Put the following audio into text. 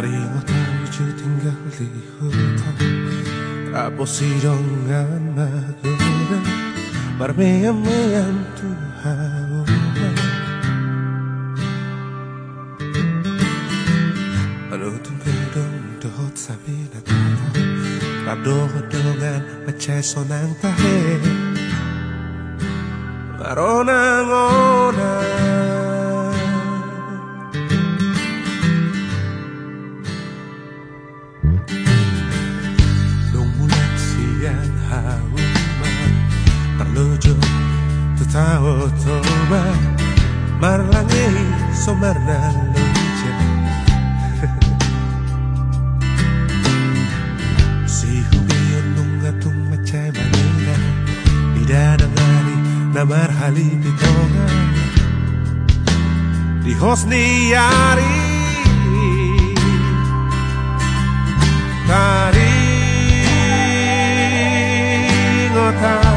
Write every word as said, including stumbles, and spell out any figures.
Mari tahu tinggal di hutan Apa sidongan magunan Marmeyam-meyam Tuhan Anutong kedong dohot sabi na kata Radohodongan maceso ng tahe Maronang-onang Tao toba marlangi somarna lucha Si hubiyon nung atong macay manila Ida nangari na marhali pitonga Dihos ni yari Taring otan